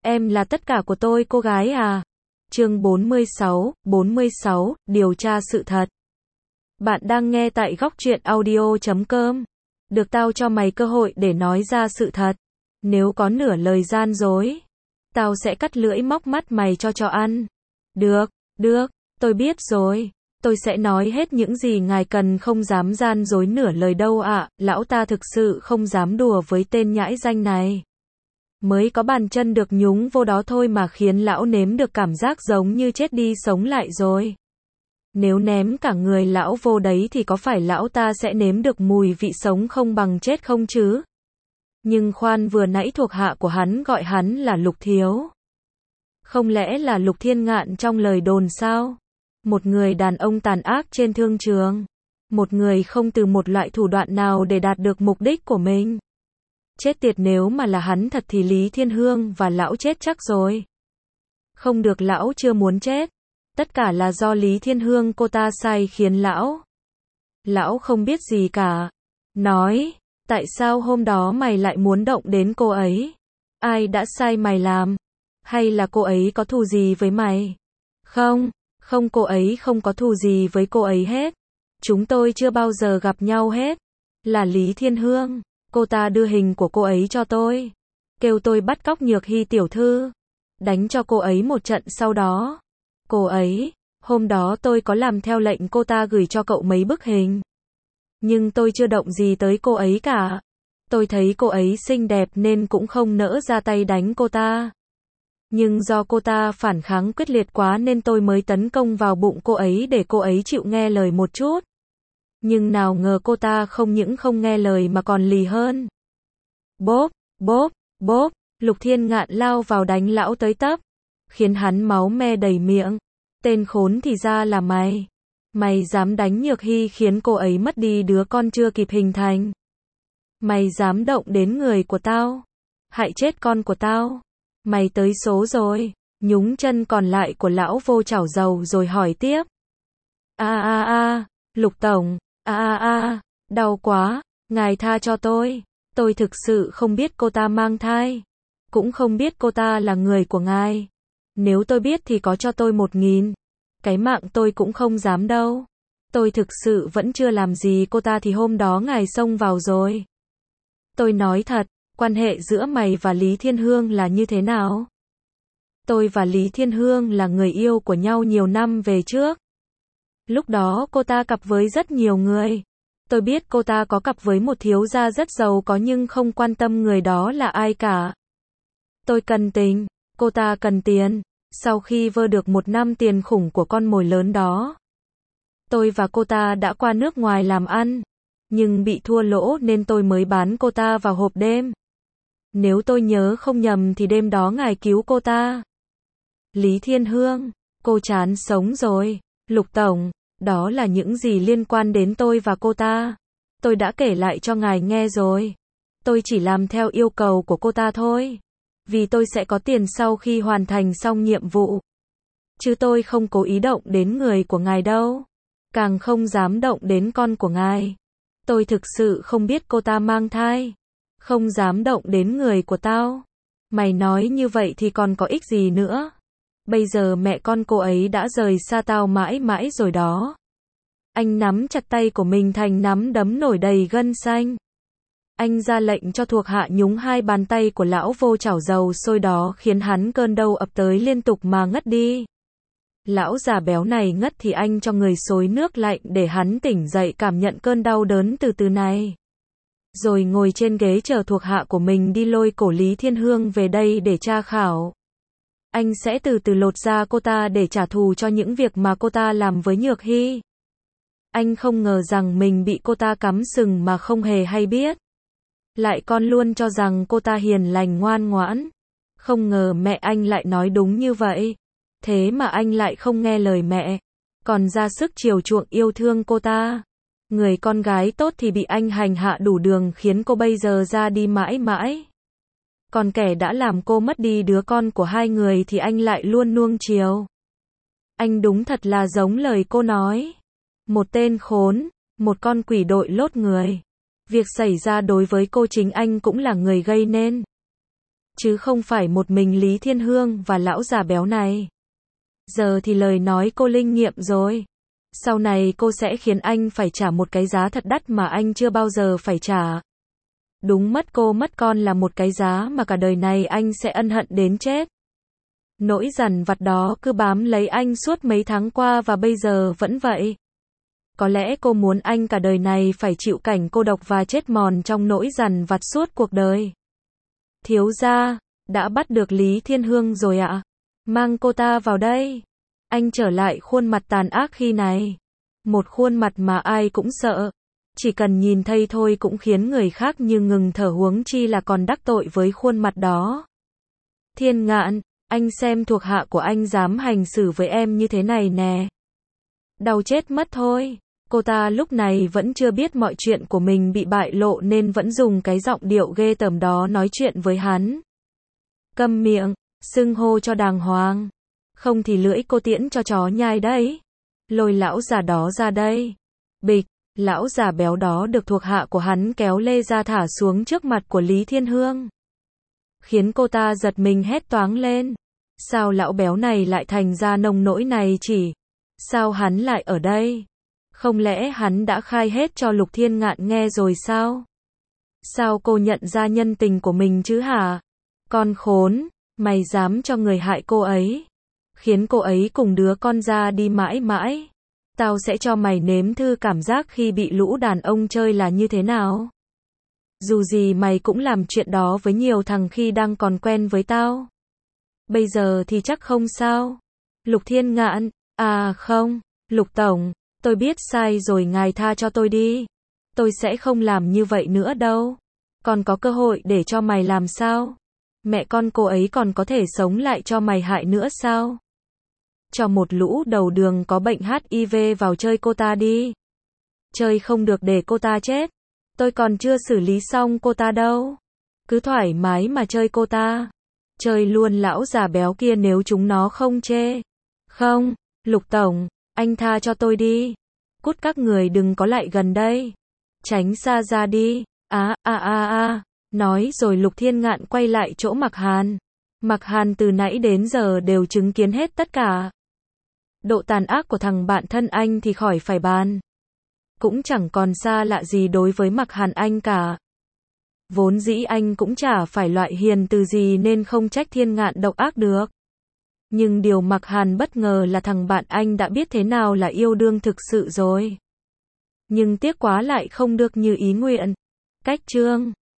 Em là tất cả của tôi cô gái à. Chương 46, điều tra sự thật. Bạn đang nghe tại góc truyện audio.com. Được tao cho mày cơ hội để nói ra sự thật. Nếu có nửa lời gian dối, tao sẽ cắt lưỡi móc mắt mày cho ăn. Được, tôi biết rồi. Tôi sẽ nói hết những gì ngài cần, không dám gian dối nửa lời đâu ạ. Lão ta thực sự không dám đùa với tên nhãi danh này. Mới có bàn chân được nhúng vô đó thôi mà khiến lão nếm được cảm giác giống như chết đi sống lại rồi. Nếu ném cả người lão vô đấy thì có phải lão ta sẽ nếm được mùi vị sống không bằng chết không chứ? Nhưng khoan, vừa nãy thuộc hạ của hắn gọi hắn là Lục Thiếu. Không lẽ là Lục Thiên Ngạn trong lời đồn sao? Một người đàn ông tàn ác trên thương trường. Một người không từ một loại thủ đoạn nào để đạt được mục đích của mình. Chết tiệt, nếu mà là hắn thật thì Lý Thiên Hương và lão chết chắc rồi. Không được, lão chưa muốn chết. Tất cả là do Lý Thiên Hương cô ta sai khiến lão. Lão không biết gì cả. Nói, tại sao hôm đó mày lại muốn động đến cô ấy? Ai đã sai mày làm? Hay là cô ấy có thù gì với mày? Không, cô ấy không có thù gì với cô ấy hết. Chúng tôi chưa bao giờ gặp nhau hết. Là Lý Thiên Hương. Cô ta đưa hình của cô ấy cho tôi. Kêu tôi bắt cóc Nhược Hy tiểu thư. Đánh cho cô ấy một trận sau đó. Cô ấy, hôm đó tôi có làm theo lệnh cô ta gửi cho cậu mấy bức hình. Nhưng tôi chưa động gì tới cô ấy cả. Tôi thấy cô ấy xinh đẹp nên cũng không nỡ ra tay đánh cô ta. Nhưng do cô ta phản kháng quyết liệt quá nên tôi mới tấn công vào bụng cô ấy để cô ấy chịu nghe lời một chút. Nhưng nào ngờ cô ta không những không nghe lời mà còn lì hơn. Bốp, Lục Thiên Ngạn lao vào đánh lão tới tấp, khiến hắn máu me đầy miệng. Tên khốn thì ra là mày. Mày dám đánh Nhược Hy khiến cô ấy mất đi đứa con chưa kịp hình thành. Mày dám động đến người của tao, hại chết con của tao. Mày tới số rồi. Nhúng chân còn lại của lão vô chảo dầu rồi hỏi tiếp. Lục tổng. Đau quá, ngài tha cho tôi. Tôi thực sự không biết cô ta mang thai. Cũng không biết cô ta là người của ngài. Nếu tôi biết thì có cho tôi 1.000. Cái mạng tôi cũng không dám đâu. Tôi thực sự vẫn chưa làm gì cô ta thì hôm đó ngài xông vào rồi. Tôi nói thật, quan hệ giữa mày và Lý Thiên Hương là như thế nào? Tôi và Lý Thiên Hương là người yêu của nhau nhiều năm về trước. Lúc đó cô ta cặp với rất nhiều người. Tôi biết cô ta có cặp với một thiếu gia rất giàu có nhưng không quan tâm người đó là ai cả. Tôi cần tình, cô ta cần tiền. Sau khi vơ được 1 năm tiền khủng của con mồi lớn đó, tôi và cô ta đã qua nước ngoài làm ăn. Nhưng bị thua lỗ nên tôi mới bán cô ta vào hộp đêm. Nếu tôi nhớ không nhầm thì đêm đó ngài cứu cô ta. Lý Thiên Hương, cô chán sống rồi. Lục tổng, đó là những gì liên quan đến tôi và cô ta. Tôi đã kể lại cho ngài nghe rồi. Tôi chỉ làm theo yêu cầu của cô ta thôi. Vì tôi sẽ có tiền sau khi hoàn thành xong nhiệm vụ. Chứ tôi không cố ý động đến người của ngài đâu. Càng không dám động đến con của ngài. Tôi thực sự không biết cô ta mang thai. Không dám động đến người của tao. Mày nói như vậy thì còn có ích gì nữa. Bây giờ mẹ con cô ấy đã rời xa tao mãi mãi rồi đó. Anh nắm chặt tay của mình thành nắm đấm nổi đầy gân xanh. Anh ra lệnh cho thuộc hạ nhúng 2 bàn tay của lão vô chảo dầu sôi đó khiến hắn cơn đau ập tới liên tục mà ngất đi. Lão già béo này ngất thì anh cho người xối nước lạnh để hắn tỉnh dậy cảm nhận cơn đau đớn từ từ này. Rồi ngồi trên ghế chờ thuộc hạ của mình đi lôi cổ Lý Thiên Hương về đây để tra khảo. Anh sẽ từ từ lột da cô ta để trả thù cho những việc mà cô ta làm với Nhược Hy. Anh không ngờ rằng mình bị cô ta cắm sừng mà không hề hay biết. Lại còn luôn cho rằng cô ta hiền lành ngoan ngoãn. Không ngờ mẹ anh lại nói đúng như vậy. Thế mà anh lại không nghe lời mẹ. Còn ra sức chiều chuộng yêu thương cô ta. Người con gái tốt thì bị anh hành hạ đủ đường khiến cô bây giờ ra đi mãi mãi. Còn kẻ đã làm cô mất đi đứa con của hai người thì anh lại luôn nuông chiều. Anh đúng thật là giống lời cô nói. Một tên khốn, một con quỷ đội lốt người. Việc xảy ra đối với cô chính anh cũng là người gây nên. chứ không phải một mình Lý Thiên Hương và lão già béo này. Giờ thì lời nói cô linh nghiệm rồi. Sau này cô sẽ khiến anh phải trả một cái giá thật đắt mà anh chưa bao giờ phải trả. Đúng, mất cô mất con là một cái giá mà cả đời này anh sẽ ân hận đến chết. Nỗi dằn vặt đó cứ bám lấy anh suốt mấy tháng qua và bây giờ vẫn vậy. Có lẽ cô muốn anh cả đời này phải chịu cảnh cô độc và chết mòn trong nỗi dằn vặt suốt cuộc đời. Thiếu gia, đã bắt được Lý Thiên Hương rồi ạ. Mang cô ta vào đây. Anh trở lại khuôn mặt tàn ác khi này. Một khuôn mặt mà ai cũng sợ. Chỉ cần nhìn thấy thôi cũng khiến người khác như ngừng thở, huống chi là còn đắc tội với khuôn mặt đó. Thiên Ngạn, anh xem thuộc hạ của anh dám hành xử với em như thế này nè. Đau chết mất thôi. Cô ta lúc này vẫn chưa biết mọi chuyện của mình bị bại lộ nên vẫn dùng cái giọng điệu ghê tởm đó nói chuyện với hắn. Câm miệng, xưng hô cho đàng hoàng. Không thì lưỡi cô tiễn cho chó nhai đấy. Lôi lão già đó ra đây. Bịch, lão già béo đó được thuộc hạ của hắn kéo lê ra thả xuống trước mặt của Lý Thiên Hương. Khiến cô ta giật mình hét toáng lên. Sao lão béo này lại thành ra nông nỗi này chỉ? Sao hắn lại ở đây? Không lẽ hắn đã khai hết cho Lục Thiên Ngạn nghe rồi sao? Sao cô nhận ra nhân tình của mình chứ hả? Con khốn, mày dám cho người hại cô ấy, khiến cô ấy cùng đứa con ra đi mãi mãi. Tao sẽ cho mày nếm thử cảm giác khi bị lũ đàn ông chơi là như thế nào. Dù gì mày cũng làm chuyện đó với nhiều thằng khi đang còn quen với tao. Bây giờ thì chắc không sao. Lục Thiên Ngạn, à không, Lục Tổng, tôi biết sai rồi, ngài tha cho tôi đi. Tôi sẽ không làm như vậy nữa đâu. Còn có cơ hội để cho mày làm sao? Mẹ con cô ấy còn có thể sống lại cho mày hại nữa sao? Cho một lũ đầu đường có bệnh HIV vào chơi cô ta đi. Chơi không được để cô ta chết. Tôi còn chưa xử lý xong cô ta đâu. Cứ thoải mái mà chơi cô ta. Chơi luôn lão già béo kia nếu chúng nó không chê. Không, Lục Tổng, anh tha cho tôi đi. Cút, các người đừng có lại gần đây. Tránh xa ra đi. Nói rồi Lục Thiên Ngạn quay lại chỗ Mạc Hàn. Mạc Hàn từ nãy đến giờ đều chứng kiến hết tất cả. Độ tàn ác của thằng bạn thân anh thì khỏi phải bàn. Cũng chẳng còn xa lạ gì đối với Mạc Hàn anh cả. Vốn dĩ anh cũng chả phải loại hiền từ gì nên không trách Thiên Ngạn độc ác được. Nhưng điều Mạc Hàn bất ngờ là thằng bạn anh đã biết thế nào là yêu đương thực sự rồi. Nhưng tiếc quá lại không được như ý nguyện. Cách chương